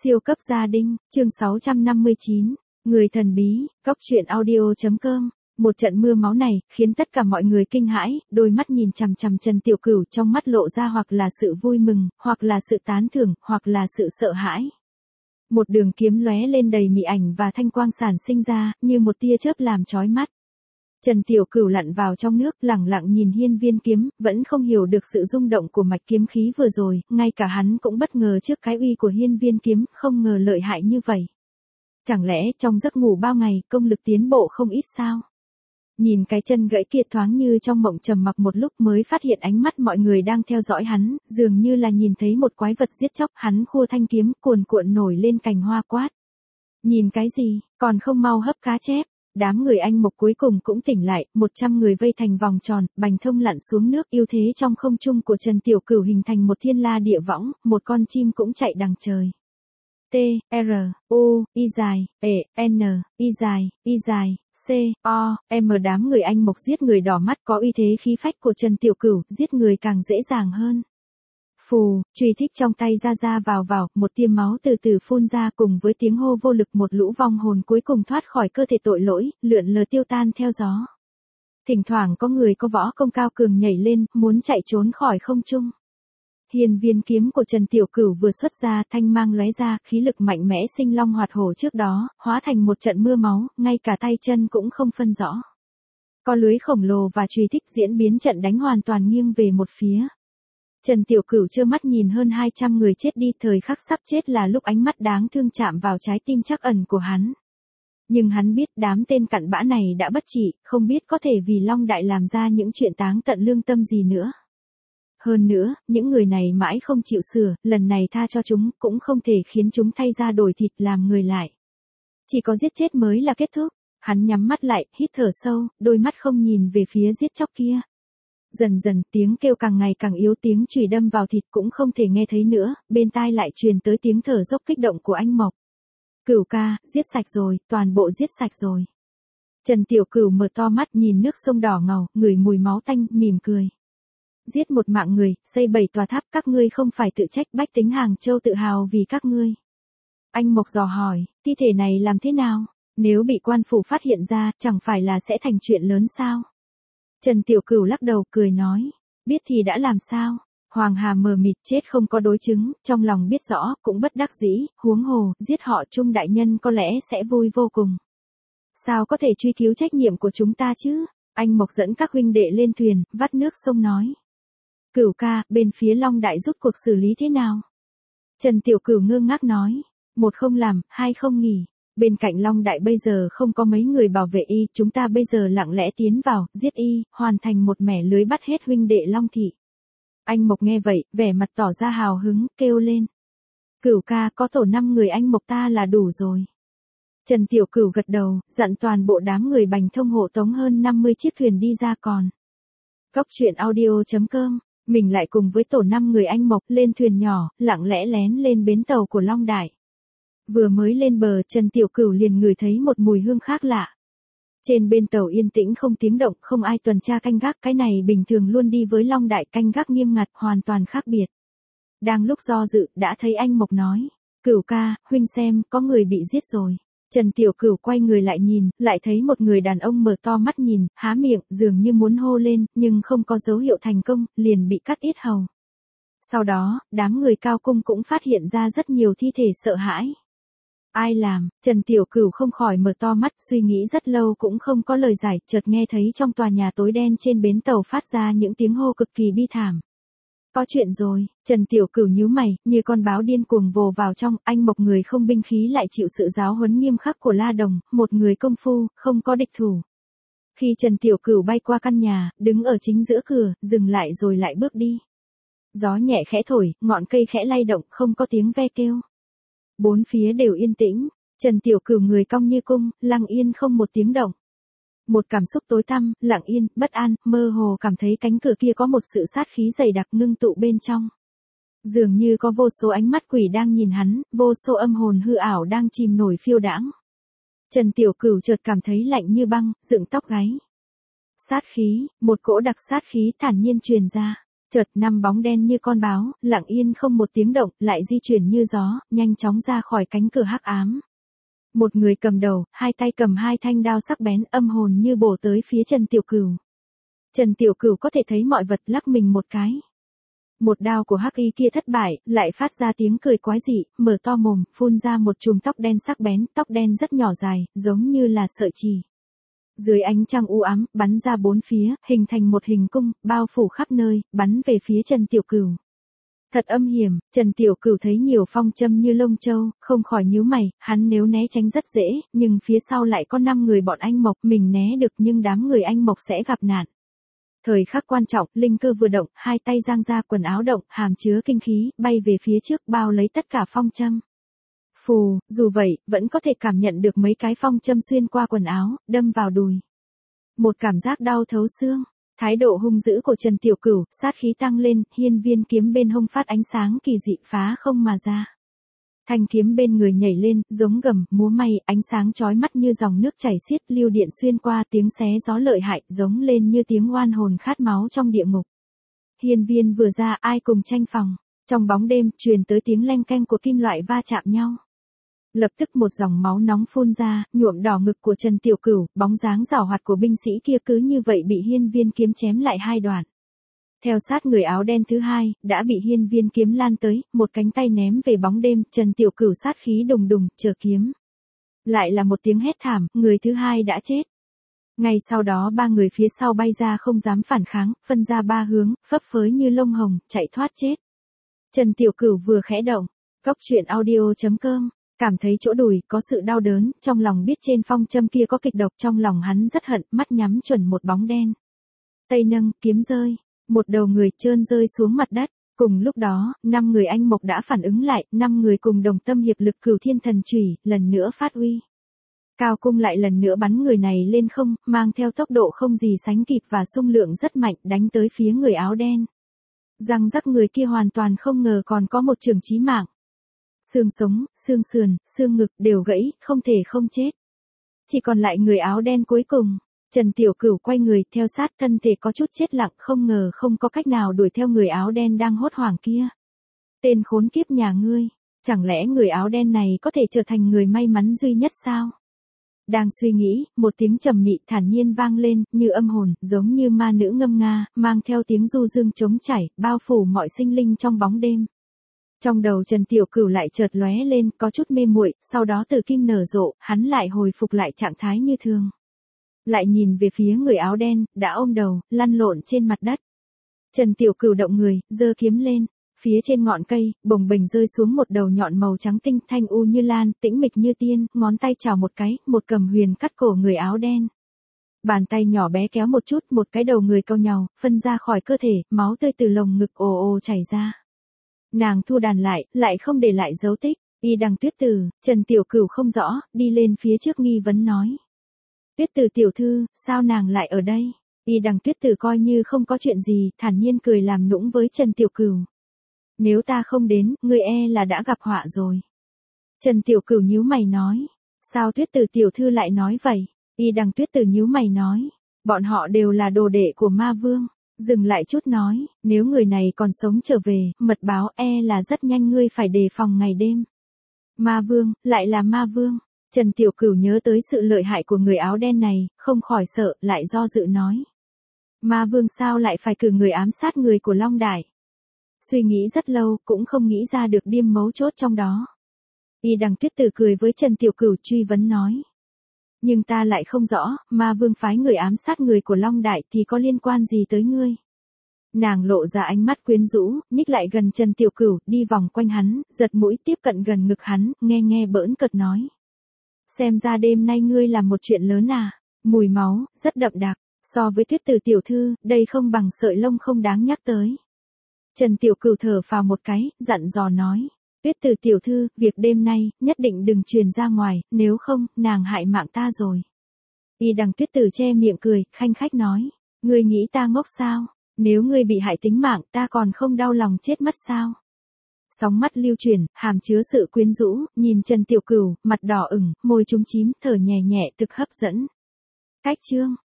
Siêu cấp gia đình, chương 659, người thần bí, góc truyện audio.com. Một trận mưa máu này, khiến tất cả mọi người kinh hãi, đôi mắt nhìn chằm chằm Trần Tiểu Cửu trong mắt lộ ra hoặc là sự vui mừng, hoặc là sự tán thưởng, hoặc là sự sợ hãi. Một đường kiếm lóe lên đầy mị ảnh và thanh quang sản sinh ra, như một tia chớp làm chói mắt. Trần Tiểu Cửu lặn vào trong nước, lẳng lặng nhìn hiên viên kiếm, vẫn không hiểu được sự rung động của mạch kiếm khí vừa rồi, ngay cả hắn cũng bất ngờ trước cái uy của hiên viên kiếm, không ngờ lợi hại như vậy. Chẳng lẽ trong giấc ngủ bao ngày, công lực tiến bộ không ít sao? Nhìn cái chân gãy kia thoáng như trong mộng trầm mặc một lúc mới phát hiện ánh mắt mọi người đang theo dõi hắn, dường như là nhìn thấy một quái vật giết chóc, hắn khua thanh kiếm, cuồn cuộn nổi lên cành hoa quát. Nhìn cái gì, còn không mau hấp cá chép. Đám người Anh Mộc cuối cùng cũng tỉnh lại, 100 người vây thành vòng tròn, bành thông lặn xuống nước, ưu thế trong không trung của Trần Tiểu Cửu hình thành một thiên la địa võng, một con chim cũng chạy đằng trời. T, R, U, Y dài, E, N, Y dài, C, O, M. Đám người Anh Mộc giết người đỏ mắt có uy thế khí phách của Trần Tiểu Cửu, giết người càng dễ dàng hơn. Phù, truy thích trong tay ra vào, một tia máu từ từ phun ra cùng với tiếng hô vô lực, một lũ vong hồn cuối cùng thoát khỏi cơ thể tội lỗi, lượn lờ tiêu tan theo gió. Thỉnh thoảng có người có võ công cao cường nhảy lên, muốn chạy trốn khỏi không trung. Hiên viên kiếm của Trần Tiểu Cửu vừa xuất ra, thanh mang lóe ra, khí lực mạnh mẽ sinh long hoạt hổ trước đó, hóa thành một trận mưa máu, ngay cả tay chân cũng không phân rõ. Có lưới khổng lồ và truy thích diễn biến trận đánh hoàn toàn nghiêng về một phía. Trần Tiểu Cửu trơ mắt nhìn hơn 200 người chết đi, thời khắc sắp chết là lúc ánh mắt đáng thương chạm vào trái tim trắc ẩn của hắn. Nhưng hắn biết đám tên cặn bã này đã bất trị, không biết có thể vì Long Đại làm ra những chuyện táng tận lương tâm gì nữa. Hơn nữa, những người này mãi không chịu sửa, lần này tha cho chúng, cũng không thể khiến chúng thay da đổi thịt làm người lại. Chỉ có giết chết mới là kết thúc. Hắn nhắm mắt lại, hít thở sâu, đôi mắt không nhìn về phía giết chóc kia. Dần dần tiếng kêu càng ngày càng yếu, tiếng chùy đâm vào thịt cũng không thể nghe thấy nữa, bên tai lại truyền tới tiếng thở dốc kích động của anh Mộc. Cửu ca, giết sạch rồi, toàn bộ giết sạch rồi. Trần Tiểu Cửu mở to mắt nhìn nước sông đỏ ngầu, ngửi mùi máu tanh, mỉm cười. Giết một mạng người, xây 7 tòa tháp, các ngươi không phải tự trách, bách tính Hàng Châu tự hào vì các ngươi. Anh Mộc dò hỏi, thi thể này làm thế nào? Nếu bị quan phủ phát hiện ra, chẳng phải là sẽ thành chuyện lớn sao? Trần Tiểu Cửu lắc đầu cười nói, biết thì đã làm sao? Hoàng Hà mờ mịt, chết không có đối chứng, trong lòng biết rõ, cũng bất đắc dĩ, huống hồ, giết họ Trung đại nhân có lẽ sẽ vui vô cùng. Sao có thể truy cứu trách nhiệm của chúng ta chứ? Anh Mộc dẫn các huynh đệ lên thuyền, vắt nước sông nói. Cửu ca, bên phía Long Đại rút cuộc xử lý thế nào? Trần Tiểu Cửu ngơ ngác nói, một không làm, hai không nghỉ. Bên cạnh Long Đại bây giờ không có mấy người bảo vệ y, chúng ta bây giờ lặng lẽ tiến vào, giết y, hoàn thành một mẻ lưới bắt hết huynh đệ Long Thị. Anh Mộc nghe vậy, vẻ mặt tỏ ra hào hứng, kêu lên. Cửu ca, có tổ 5 người anh Mộc ta là đủ rồi. Trần Tiểu Cửu gật đầu, dặn toàn bộ đám người bành thông hộ tống hơn 50 chiếc thuyền đi ra còn. Góc truyện audio.com, mình lại cùng với tổ 5 người anh Mộc lên thuyền nhỏ, lặng lẽ lén lên bến tàu của Long Đại. Vừa mới lên bờ, Trần Tiểu Cửu liền ngửi thấy một mùi hương khác lạ. Trên bên tàu yên tĩnh không tiếng động, không ai tuần tra canh gác, cái này bình thường luôn đi với Long Đại, canh gác nghiêm ngặt, hoàn toàn khác biệt. Đang lúc do dự, đã thấy anh Mộc nói, Cửu ca, huynh xem, có người bị giết rồi. Trần Tiểu Cửu quay người lại nhìn, lại thấy một người đàn ông mở to mắt nhìn, há miệng, dường như muốn hô lên, nhưng không có dấu hiệu thành công, liền bị cắt yết hầu. Sau đó, đám người cao cung cũng phát hiện ra rất nhiều thi thể sợ hãi. Ai làm? Trần Tiểu Cửu không khỏi mở to mắt, suy nghĩ rất lâu cũng không có lời giải, chợt nghe thấy trong tòa nhà tối đen trên bến tàu phát ra những tiếng hô cực kỳ bi thảm. Có chuyện rồi, Trần Tiểu Cửu nhíu mày, như con báo điên cuồng vồ vào trong, anh Mộc người không binh khí lại chịu sự giáo huấn nghiêm khắc của La Đồng, một người công phu, không có địch thủ. Khi Trần Tiểu Cửu bay qua căn nhà, đứng ở chính giữa cửa, dừng lại rồi lại bước đi. Gió nhẹ khẽ thổi, ngọn cây khẽ lay động, không có tiếng ve kêu. Bốn phía đều yên tĩnh, Trần Tiểu Cửu người cong như cung, lặng yên không một tiếng động. Một cảm xúc tối tăm, lặng yên, bất an, mơ hồ cảm thấy cánh cửa kia có một sự sát khí dày đặc ngưng tụ bên trong. Dường như có vô số ánh mắt quỷ đang nhìn hắn, vô số âm hồn hư ảo đang chìm nổi phiêu đãng. Trần Tiểu Cửu chợt cảm thấy lạnh như băng, dựng tóc gáy. Sát khí, một cỗ đặc sát khí thản nhiên truyền ra. Chợt năm bóng đen như con báo, lặng yên không một tiếng động, lại di chuyển như gió, nhanh chóng ra khỏi cánh cửa hắc ám. Một người cầm đầu, hai tay cầm hai thanh đao sắc bén, âm hồn như bổ tới phía Trần Tiểu Cửu. Trần Tiểu Cửu có thể thấy mọi vật lắc mình một cái. Một đao của hắc y kia thất bại, lại phát ra tiếng cười quái dị, mở to mồm, phun ra một chùm tóc đen sắc bén, tóc đen rất nhỏ dài, giống như là sợi chì. Dưới ánh trăng u ám, bắn ra bốn phía, hình thành một hình cung, bao phủ khắp nơi, bắn về phía Trần Tiểu Cửu. Thật âm hiểm, Trần Tiểu Cửu thấy nhiều phong châm như lông châu, không khỏi nhíu mày, hắn nếu né tránh rất dễ, nhưng phía sau lại có 5 người bọn anh Mộc, mình né được nhưng đám người anh Mộc sẽ gặp nạn. Thời khắc quan trọng, linh cơ vừa động, hai tay giang ra, quần áo động, hàm chứa kinh khí, bay về phía trước, bao lấy tất cả phong châm. Phù, dù vậy, vẫn có thể cảm nhận được mấy cái phong châm xuyên qua quần áo, đâm vào đùi. Một cảm giác đau thấu xương. Thái độ hung dữ của Trần Tiểu Cửu, sát khí tăng lên, hiên viên kiếm bên hông phát ánh sáng kỳ dị phá không mà ra. Thanh kiếm bên người nhảy lên, giống gầm, múa may, ánh sáng chói mắt như dòng nước chảy xiết, lưu điện xuyên qua, tiếng xé gió lợi hại, giống lên như tiếng oan hồn khát máu trong địa ngục. Hiên viên vừa ra, ai cùng tranh phòng. Trong bóng đêm, truyền tới tiếng leng keng của kim loại va chạm nhau. Lập tức một dòng máu nóng phun ra, nhuộm đỏ ngực của Trần Tiểu Cửu, bóng dáng giảo hoạt của binh sĩ kia cứ như vậy bị hiên viên kiếm chém lại hai đoạn. Theo sát người áo đen thứ hai, đã bị hiên viên kiếm lan tới, một cánh tay ném về bóng đêm, Trần Tiểu Cửu sát khí đùng đùng, chờ kiếm. Lại là một tiếng hét thảm, người thứ hai đã chết. Ngay sau đó ba người phía sau bay ra không dám phản kháng, phân ra ba hướng, phấp phới như lông hồng, chạy thoát chết. Trần Tiểu Cửu vừa khẽ động, Cốc Truyện Audio.com. Cảm thấy chỗ đùi có sự đau đớn, trong lòng biết trên phong châm kia có kịch độc, trong lòng hắn rất hận, mắt nhắm chuẩn một bóng đen. Tay nâng, kiếm rơi, một đầu người trơn rơi xuống mặt đất. Cùng lúc đó, 5 người anh Mộc đã phản ứng lại, 5 người cùng đồng tâm hiệp lực Cửu Thiên Thần Chủy, lần nữa phát uy. Cao cung lại lần nữa bắn người này lên không, mang theo tốc độ không gì sánh kịp và xung lượng rất mạnh, đánh tới phía người áo đen. Răng rắc người kia hoàn toàn không ngờ còn có một trường chí mạng. Xương sống, xương sườn, xương ngực đều gãy, không thể không chết. Chỉ còn lại người áo đen cuối cùng. Trần Tiểu Cửu quay người, theo sát, thân thể có chút chết lặng, không ngờ không có cách nào đuổi theo người áo đen đang hốt hoảng kia. Tên khốn kiếp nhà ngươi, chẳng lẽ người áo đen này có thể trở thành người may mắn duy nhất sao? Đang suy nghĩ, một tiếng trầm mị thản nhiên vang lên, như âm hồn, giống như ma nữ ngâm nga, mang theo tiếng du dương trống chảy, bao phủ mọi sinh linh trong bóng đêm. Trong đầu Trần Tiểu Cửu lại chợt lóe lên, có chút mê muội, sau đó từ kim nở rộ, hắn lại hồi phục lại trạng thái như thường. Lại nhìn về phía người áo đen, đã ôm đầu, lăn lộn trên mặt đất. Trần Tiểu Cửu động người, giơ kiếm lên, phía trên ngọn cây, bồng bềnh rơi xuống một đầu nhọn màu trắng tinh, thanh u như lan, tĩnh mịch như tiên, ngón tay chào một cái, một cầm huyền cắt cổ người áo đen. Bàn tay nhỏ bé kéo một chút, một cái đầu người cau nhàu, phân ra khỏi cơ thể, máu tươi từ lồng ngực ồ ồ chảy ra. Nàng thu đàn lại không để lại dấu tích. Y Đằng Tuyết Tử, Trần Tiểu Cửu không rõ, đi lên phía trước nghi vấn nói. Tuyết Tử tiểu thư, sao nàng lại ở đây? Y Đằng Tuyết Tử coi như không có chuyện gì, thản nhiên cười làm nũng với Trần Tiểu Cửu. Nếu ta không đến, ngươi e là đã gặp họa rồi. Trần Tiểu Cửu nhíu mày nói. Sao Tuyết Tử tiểu thư lại nói vậy? Y Đằng Tuyết Tử nhíu mày nói. Bọn họ đều là đồ đệ của ma vương. Dừng lại chút nói, nếu người này còn sống trở về, mật báo e là rất nhanh ngươi phải đề phòng ngày đêm. Ma vương, lại là ma vương. Trần Tiểu Cửu nhớ tới sự lợi hại của người áo đen này, không khỏi sợ, lại do dự nói. Ma vương sao lại phải cử người ám sát người của Long Đài? Suy nghĩ rất lâu, cũng không nghĩ ra được điểm mấu chốt trong đó. Y Đằng Tuyết Tử cười với Trần Tiểu Cửu truy vấn nói. Nhưng ta lại không rõ, ma vương phái người ám sát người của Long Đại thì có liên quan gì tới ngươi? Nàng lộ ra ánh mắt quyến rũ, nhích lại gần Trần Tiểu Cửu, đi vòng quanh hắn, giật mũi tiếp cận gần ngực hắn, nghe bỡn cợt nói. Xem ra đêm nay ngươi làm một chuyện lớn à, mùi máu, rất đậm đặc, so với Tuyết Tử tiểu thư, đây không bằng sợi lông không đáng nhắc tới. Trần Tiểu Cửu thở phào một cái, dặn dò nói. Tuyết Tử tiểu thư, việc đêm nay, nhất định đừng truyền ra ngoài, nếu không, nàng hại mạng ta rồi. Y Đằng Tuyết Tử che miệng cười, khanh khách nói. Ngươi nghĩ ta ngốc sao? Nếu ngươi bị hại tính mạng, ta còn không đau lòng chết mất sao? Sóng mắt lưu chuyển, hàm chứa sự quyến rũ, nhìn Trần Tiểu Cửu, mặt đỏ ửng, môi chúm chím, thở nhẹ nhẹ thực hấp dẫn. Cách chương.